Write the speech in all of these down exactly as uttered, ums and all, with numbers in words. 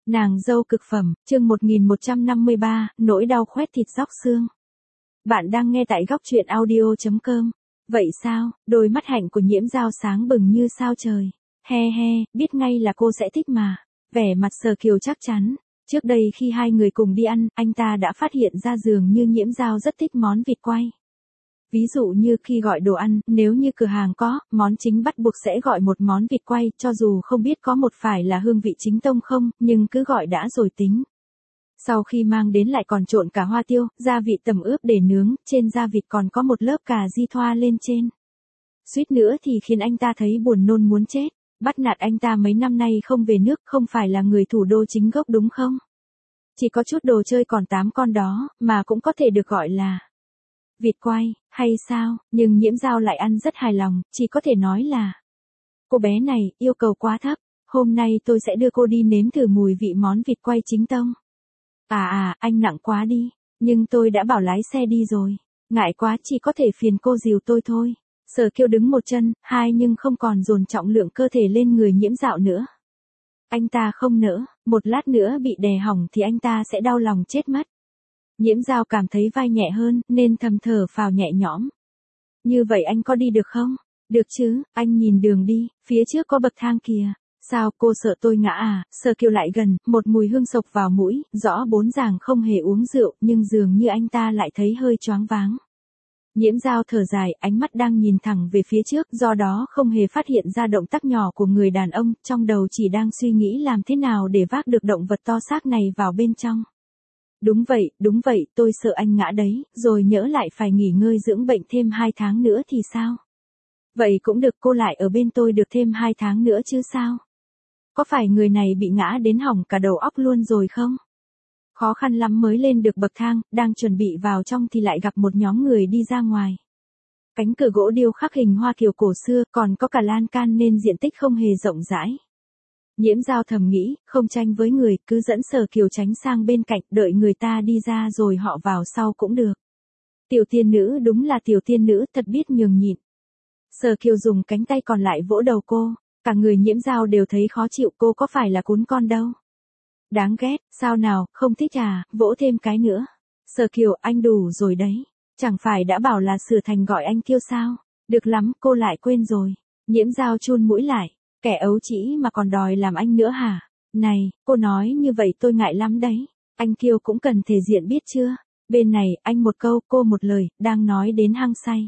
Nàng dâu cực phẩm, chương một nghìn một trăm năm mươi ba, nỗi đau khoét thịt róc xương. Bạn đang nghe tại góc truyện audio chấm com. Vậy sao, đôi mắt hạnh của Nhiễm Dao sáng bừng như sao trời. He he, biết ngay là cô sẽ thích mà. Vẻ mặt Sở Kiều chắc chắn. Trước đây khi hai người cùng đi ăn, anh ta đã phát hiện ra dường như Nhiễm Dao rất thích món vịt quay. Ví dụ như khi gọi đồ ăn, nếu như cửa hàng có, món chính bắt buộc sẽ gọi một món vịt quay, cho dù không biết có một phải là hương vị chính tông không, nhưng cứ gọi đã rồi tính. Sau khi mang đến lại còn trộn cả hoa tiêu, gia vị tẩm ướp để nướng, trên da vịt còn có một lớp cà ri thoa lên trên. Suýt nữa thì khiến anh ta thấy buồn nôn muốn chết. Bắt nạt anh ta mấy năm nay không về nước, không phải là người thủ đô chính gốc đúng không? Chỉ có chút đồ chơi còn tám con đó, mà cũng có thể được gọi là vịt quay, hay sao? Nhưng Nhiễm Dao lại ăn rất hài lòng, chỉ có thể nói là cô bé này, yêu cầu quá thấp. Hôm nay tôi sẽ đưa cô đi nếm thử mùi vị món vịt quay chính tông. À à, anh nặng quá đi. Nhưng tôi đã bảo lái xe đi rồi. Ngại quá, chỉ có thể phiền cô dìu tôi thôi. Sở Kiều đứng một chân, hai nhưng không còn dồn trọng lượng cơ thể lên người Nhiễm Dao nữa. Anh ta không nỡ, một lát nữa bị đè hỏng thì anh ta sẽ đau lòng chết mất. Nhiễm Dao cảm thấy vai nhẹ hơn, nên thầm thở phào nhẹ nhõm. Như vậy anh có đi được không? Được chứ, anh nhìn đường đi, phía trước có bậc thang kìa. Sao, cô sợ tôi ngã à? Sở Kiều lại gần, một mùi hương sộc vào mũi, rõ bốn ràng không hề uống rượu, nhưng dường như anh ta lại thấy hơi choáng váng. Nhiễm Dao thở dài, ánh mắt đang nhìn thẳng về phía trước, do đó không hề phát hiện ra động tác nhỏ của người đàn ông, trong đầu chỉ đang suy nghĩ làm thế nào để vác được động vật to xác này vào bên trong. Đúng vậy, đúng vậy, tôi sợ anh ngã đấy, rồi nhỡ lại phải nghỉ ngơi dưỡng bệnh thêm hai tháng nữa thì sao? Vậy cũng được, cô lại ở bên tôi được thêm hai tháng nữa chứ sao? Có phải người này bị ngã đến hỏng cả đầu óc luôn rồi không? Khó khăn lắm mới lên được bậc thang, đang chuẩn bị vào trong thì lại gặp một nhóm người đi ra ngoài. Cánh cửa gỗ điêu khắc hình hoa kiều cổ xưa, còn có cả lan can nên diện tích không hề rộng rãi. Nhiễm Dao thầm nghĩ, không tranh với người, cứ dẫn Sở Kiều tránh sang bên cạnh, đợi người ta đi ra rồi họ vào sau cũng được. Tiểu tiên nữ đúng là tiểu tiên nữ, thật biết nhường nhịn. Sở Kiều dùng cánh tay còn lại vỗ đầu cô, cả người Nhiễm Dao đều thấy khó chịu, cô có phải là cún con đâu. Đáng ghét, sao nào, không thích à, vỗ thêm cái nữa. Sở Kiều, anh đủ rồi đấy. Chẳng phải đã bảo là sửa thành gọi anh Kiêu sao? Được lắm, cô lại quên rồi. Nhiễm Dao chun mũi lại. Kẻ ấu trĩ mà còn đòi làm anh nữa hả? Này, cô nói như vậy tôi ngại lắm đấy. Anh Kiêu cũng cần thể diện biết chưa? Bên này, anh một câu, cô một lời, đang nói đến hăng say.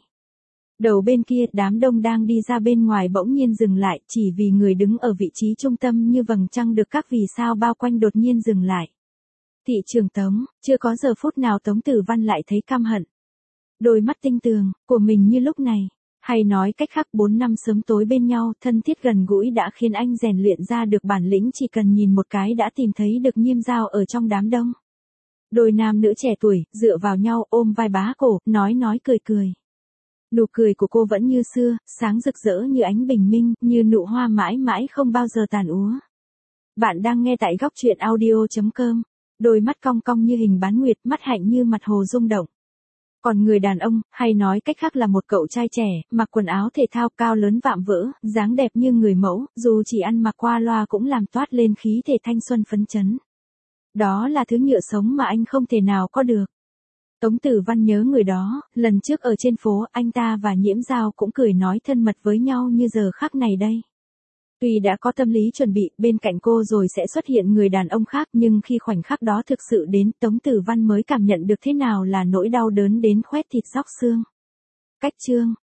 Đầu bên kia, đám đông đang đi ra bên ngoài bỗng nhiên dừng lại, chỉ vì người đứng ở vị trí trung tâm như vầng trăng được các vì sao bao quanh đột nhiên dừng lại. Thị trường Tống, chưa có giờ phút nào Tống Tử Văn lại thấy căm hận. Đôi mắt tinh tường, của mình như lúc này. Hay nói cách khác, bốn năm sớm tối bên nhau, thân thiết gần gũi đã khiến anh rèn luyện ra được bản lĩnh chỉ cần nhìn một cái đã tìm thấy được Nhiễm Dao ở trong đám đông. Đôi nam nữ trẻ tuổi, dựa vào nhau ôm vai bá cổ, nói nói cười cười. Nụ cười của cô vẫn như xưa, sáng rực rỡ như ánh bình minh, như nụ hoa mãi mãi không bao giờ tàn úa. Bạn đang nghe tại góc truyện audio chấm com. Đôi mắt cong cong như hình bán nguyệt, mắt hạnh như mặt hồ rung động. Còn người đàn ông, hay nói cách khác là một cậu trai trẻ, mặc quần áo thể thao cao lớn vạm vỡ, dáng đẹp như người mẫu, dù chỉ ăn mặc qua loa cũng làm toát lên khí thể thanh xuân phấn chấn. Đó là thứ nhựa sống mà anh không thể nào có được. Tống Tử Văn nhớ người đó, lần trước ở trên phố, anh ta và Nhiễm Dao cũng cười nói thân mật với nhau như giờ khắc này đây. Tuy đã có tâm lý chuẩn bị, bên cạnh cô rồi sẽ xuất hiện người đàn ông khác, nhưng khi khoảnh khắc đó thực sự đến, Tống Tử Văn mới cảm nhận được thế nào là nỗi đau đớn đến khoét thịt róc xương. Cách chương,